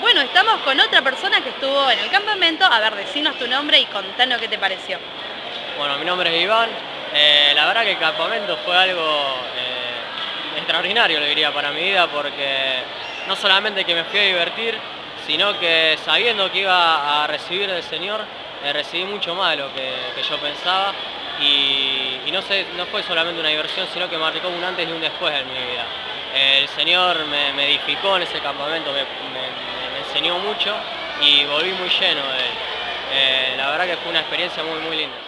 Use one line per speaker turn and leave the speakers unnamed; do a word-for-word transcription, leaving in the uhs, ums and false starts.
Bueno, estamos con otra persona que estuvo en el campamento. A ver, decinos tu nombre y contanos qué te pareció.
Bueno, mi nombre es Iván. Eh, la verdad que el campamento fue algo eh, extraordinario, le diría, para mi vida, porque no solamente que me fui a divertir, sino que sabiendo que iba a recibir del Señor, eh, recibí mucho más de lo que, que yo pensaba. Y, y no, sé, no fue solamente una diversión, sino que marcó un antes y un después en mi vida. El Señor me, me edificó en ese campamento, me, me, me enseñó mucho y volví muy lleno de él. Eh, la verdad que fue una experiencia muy, muy linda.